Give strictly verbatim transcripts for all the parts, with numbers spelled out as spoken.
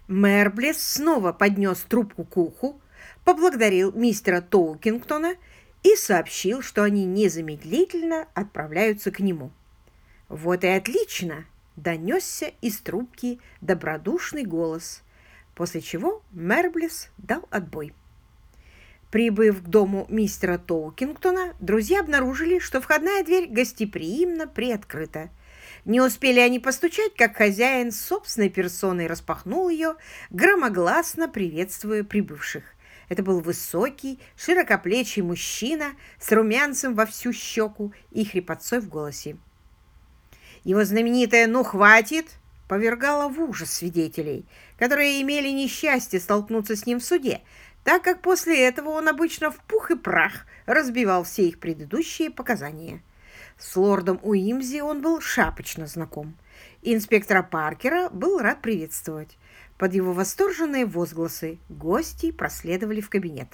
Мэр снова поднес трубку к уху, поблагодарил мистера Тоукингтона и сообщил, что они незамедлительно отправляются к нему. «Вот и отлично!» — донесся из трубки добродушный голос, после чего мэр дал отбой. Прибыв к дому мистера Тоукингтона, друзья обнаружили, что входная дверь гостеприимно приоткрыта. Не успели они постучать, как хозяин с собственной персоной распахнул ее, громогласно приветствуя прибывших. Это был высокий, широкоплечий мужчина с румянцем во всю щеку и хрипотцой в голосе. Его знаменитое «ну хватит» повергало в ужас свидетелей, которые имели несчастье столкнуться с ним в суде, так как после этого он обычно в пух и прах разбивал все их предыдущие показания. С лордом Уимзи он был шапочно знаком. Инспектора Паркера был рад приветствовать. Под его восторженные возгласы гости проследовали в кабинет.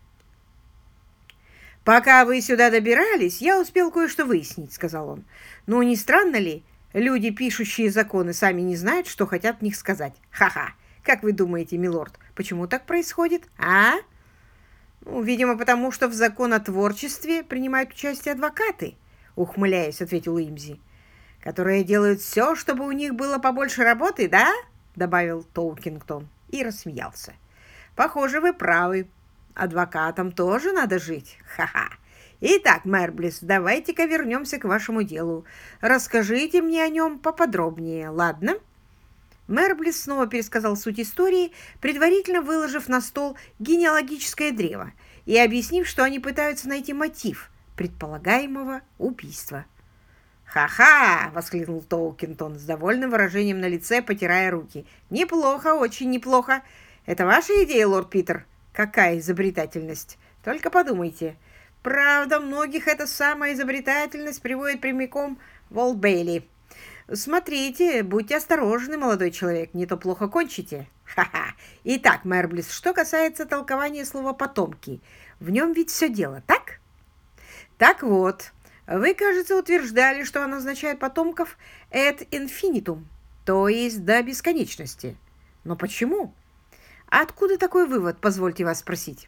«Пока вы сюда добирались, я успел кое-что выяснить», — сказал он. «Ну, не странно ли? Люди, пишущие законы, сами не знают, что хотят в них сказать. Ха-ха! Как вы думаете, милорд, почему так происходит, а?» «Ну, видимо, потому что в законотворчестве принимают участие адвокаты», — ухмыляясь, ответил Уимзи. «Которые делают все, чтобы у них было побольше работы, да?» — добавил Тоукингтон и рассмеялся. «Похоже, вы правы. Адвокатам тоже надо жить. Ха-ха! Итак, мэр Блисс, давайте-ка вернемся к вашему делу. Расскажите мне о нем поподробнее, ладно?» Мэр Блисс снова пересказал суть истории, предварительно выложив на стол генеалогическое древо и объяснив, что они пытаются найти мотив предполагаемого убийства. «Ха-ха!» — воскликнул Тоукингтон с довольным выражением на лице, потирая руки. «Неплохо, очень неплохо. Это ваша идея, лорд Питер? Какая изобретательность! Только подумайте. Правда, многих эта самая изобретательность приводит прямиком в Олд Бейли. Смотрите, будьте осторожны, молодой человек, не то плохо кончите. Ха-ха! Итак, мэр Блисс, что касается толкования слова «потомки», в нем ведь все дело, так?» «Так вот, вы, кажется, утверждали, что оно означает потомков ad infinitum, то есть до бесконечности. Но почему? Откуда такой вывод, позвольте вас спросить?»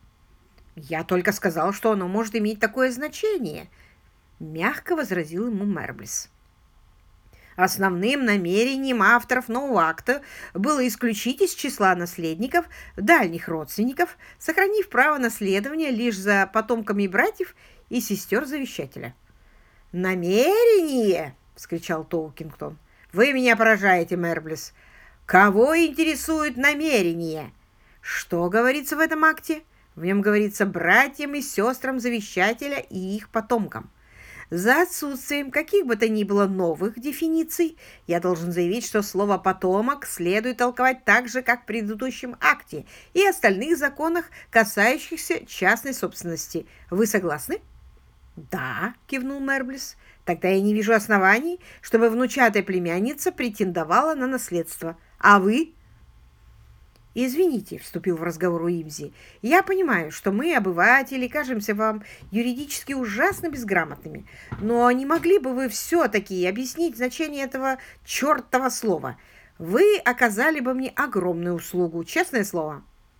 «Я только сказал, что оно может иметь такое значение», — мягко возразил ему мэр Блисс. «Основным намерением авторов нового акта было исключить из числа наследников дальних родственников, сохранив право наследования лишь за потомками братьев и сестер завещателя». «Намерение!» — вскричал Тоукингтон. «Вы меня поражаете, мэр Блисс. Кого интересует намерение? Что говорится в этом акте? В нем говорится братьям и сестрам завещателя и их потомкам. За отсутствием каких бы то ни было новых дефиниций, я должен заявить, что слово «потомок» следует толковать так же, как в предыдущем акте и остальных законах, касающихся частной собственности. Вы согласны?» «Да», — кивнул мэр Блисс. «Тогда я не вижу оснований, чтобы внучатая племянница претендовала на наследство. А вы?» «Извините», — вступил в разговор Уимзи, — «я понимаю, что мы, обыватели, кажемся вам юридически ужасно безграмотными, но не могли бы вы все-таки объяснить значение этого чертова слова? Вы оказали бы мне огромную услугу, честное слово».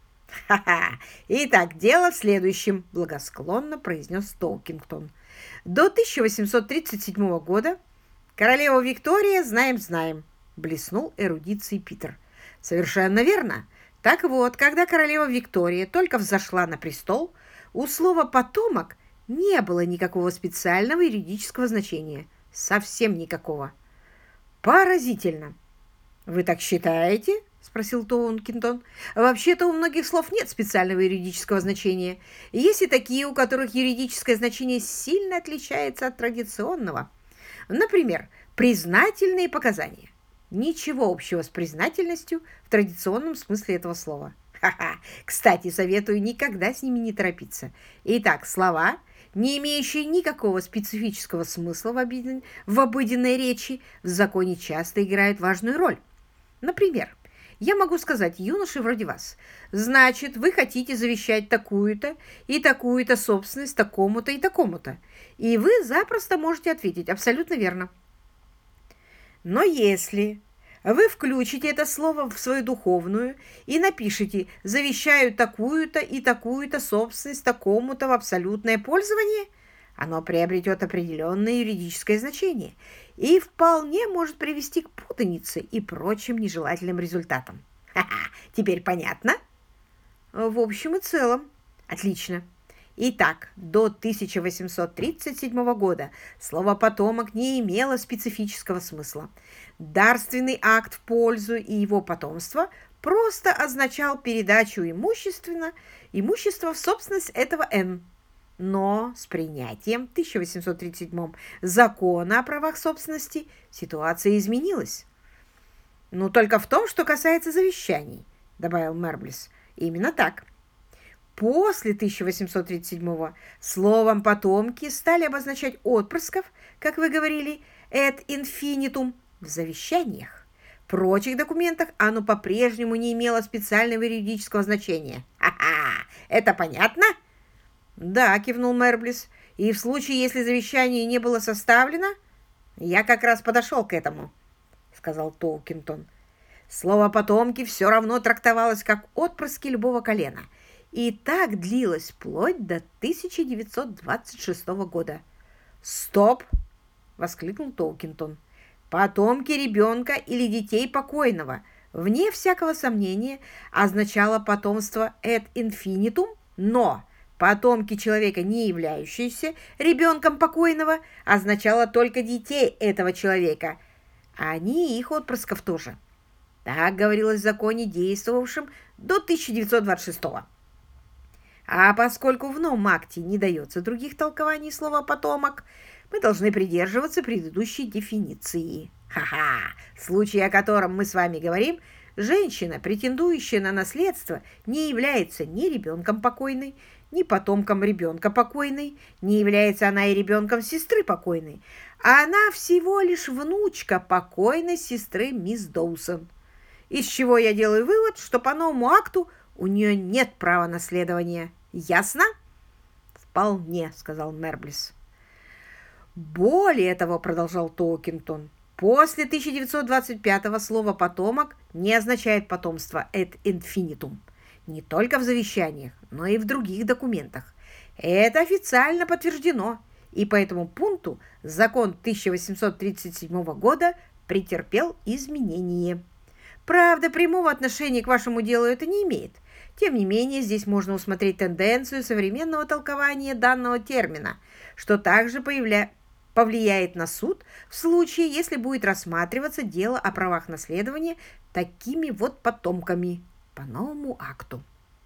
«Ха-ха! Итак, дело в следующем», — благосклонно произнес Тоукингтон. «До тысяча восемьсот тридцать седьмого года королева Виктория, знаем-знаем», — блеснул эрудицией Питер. «Совершенно верно. Так вот, когда королева Виктория только взошла на престол, у слова «потомок» не было никакого специального юридического значения. Совсем никакого». «Поразительно!» «Вы так считаете?» — спросил Тоукингтон. «Вообще-то у многих слов нет специального юридического значения. Есть и такие, у которых юридическое значение сильно отличается от традиционного. Например, признательные показания. Ничего общего с признательностью в традиционном смысле этого слова. Ха-ха! Кстати, советую никогда с ними не торопиться. Итак, слова, не имеющие никакого специфического смысла в, обыден... в обыденной речи, в законе часто играют важную роль. Например, я могу сказать юноше вроде вас: значит, вы хотите завещать такую-то и такую-то собственность такому-то и такому-то. И вы запросто можете ответить абсолютно верно. Но если Вы включите это слово в свою духовную и напишите «завещаю такую-то и такую-то собственность такому-то в абсолютное пользование». Оно приобретет определенное юридическое значение и вполне может привести к путанице и прочим нежелательным результатам. Ха-ха, теперь понятно? В общем и целом. Отлично. Итак, до тысяча восемьсот тридцать седьмого года слово «потомок» не имело специфического смысла. Дарственный акт в пользу и его потомства просто означал передачу имущественно, имущества в собственность этого Н. Но с принятием в тысяча восемьсот тридцать седьмом закона о правах собственности ситуация изменилась. «Но только в том, что касается завещаний», — добавил Мерблис. «Именно так. После тысяча восемьсот тридцать седьмого словом «потомки» стали обозначать отпрысков, как вы говорили, ad infinitum, в завещаниях. В прочих документах оно по-прежнему не имело специального юридического значения. Ха-ха! Это понятно?» «Да», — кивнул Мерблис. «И в случае, если завещание не было составлено...» «Я как раз подошел к этому», — сказал Толкинтон. Слово «потомки» все равно трактовалось как отпрыски любого колена. И так длилось вплоть до тысяча девятьсот двадцать шестого года. «Стоп!» — воскликнул Толкинтон. «Потомки ребенка или детей покойного, вне всякого сомнения, означало потомство ad infinitum, но потомки человека, не являющиеся ребенком покойного, означало только детей этого человека, а они и их отпрысков тоже». Так говорилось в законе, действовавшем до тысяча девятьсот двадцать шестого. А поскольку в новом акте не дается других толкований слова «потомок», мы должны придерживаться предыдущей дефиниции. Ха-ха! В случае, о котором мы с вами говорим, женщина, претендующая на наследство, не является ни ребенком покойной, ни потомком ребенка покойной, не является она и ребенком сестры покойной, а она всего лишь внучка покойной сестры мисс Доусон. Из чего я делаю вывод, что по новому акту у нее нет права наследования. Ясно? Вполне, сказал Мерблис. Более того, продолжал Толкинтон, после тысяча девятьсот двадцать пятого слово «потомок» не означает потомство ad infinitum. Не только в завещаниях, но и в других документах. Это официально подтверждено, и по этому пункту закон тысяча восемьсот тридцать седьмого года претерпел изменения. Правда, прямого отношения к вашему делу это не имеет. Тем не менее, здесь можно усмотреть тенденцию современного толкования данного термина, что также появля... повлияет на суд в случае, если будет рассматриваться дело о правах наследования такими вот потомками по новому акту.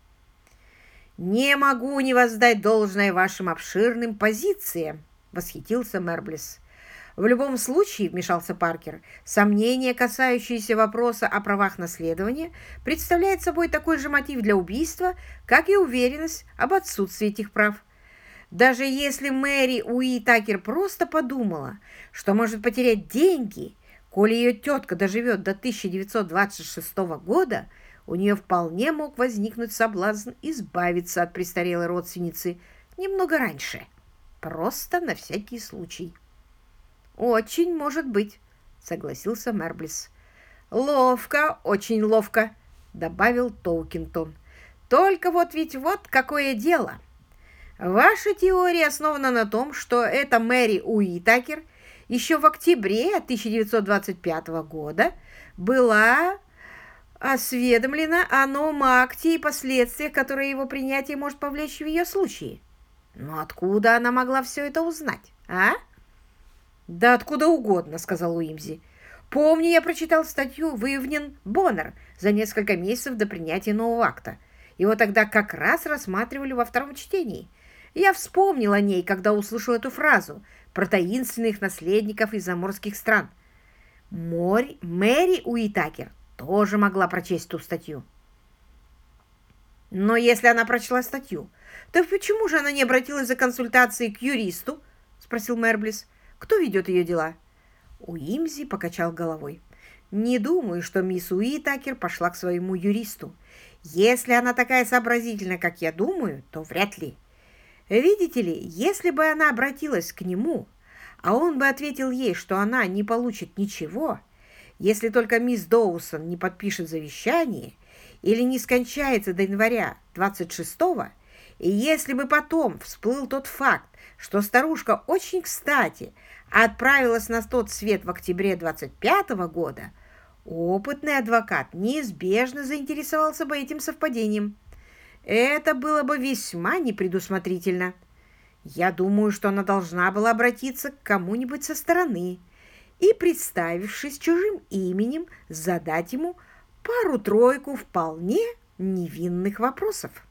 «Не могу не воздать должное вашим обширным позициям», — восхитился Мерблис. «В любом случае, — вмешался Паркер, — сомнение, касающееся вопроса о правах наследования, представляет собой такой же мотив для убийства, как и уверенность об отсутствии этих прав. Даже если Мэри Уитакер просто подумала, что может потерять деньги, коли ее тетка доживет до тысяча девятьсот двадцать шестого года, у нее вполне мог возникнуть соблазн избавиться от престарелой родственницы немного раньше, просто на всякий случай». «Очень может быть», — согласился Мерблис. «Ловко, очень ловко», — добавил Толкинтон. «Только вот ведь вот какое дело. Ваша теория основана на том, что эта Мэри Уитакер еще в октябре тысяча девятьсот двадцать пятого года была осведомлена о новом акте и последствиях, которые его принятие может повлечь в ее случае. Но откуда она могла все это узнать, а?» «Да откуда угодно», — сказал Уимзи. «Помню, я прочитал статью в Ивнин Боннер за несколько месяцев до принятия нового акта. Его тогда как раз рассматривали во втором чтении. Я вспомнил о ней, когда услышал эту фразу про таинственных наследников из заморских стран. Мори, Мэри Уитакер тоже могла прочесть ту статью». «Но если она прочла статью, то почему же она не обратилась за консультацией к юристу?» — спросил Мерблис. «Кто ведет ее дела?» Уимзи покачал головой. «Не думаю, что мисс Уитакер пошла к своему юристу. Если она такая сообразительная, как я думаю, то вряд ли. Видите ли, если бы она обратилась к нему, а он бы ответил ей, что она не получит ничего, Если только мисс Доусон не подпишет завещание или не скончается до января двадцать шестого, и если бы потом всплыл тот факт, что старушка очень кстати отправилась на тот свет в октябре двадцать пятого года, опытный адвокат неизбежно заинтересовался бы этим совпадением. Это было бы весьма непредусмотрительно. Я думаю, что она должна была обратиться к кому-нибудь со стороны и, представившись чужим именем, задать ему пару-тройку вполне невинных вопросов.